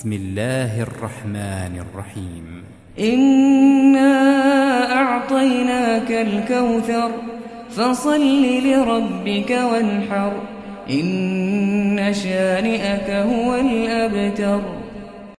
بسم الله الرحمن الرحيم إنا أعطيناك الكوثر فصل لربك وانحر إن شانئك هو الأبتر.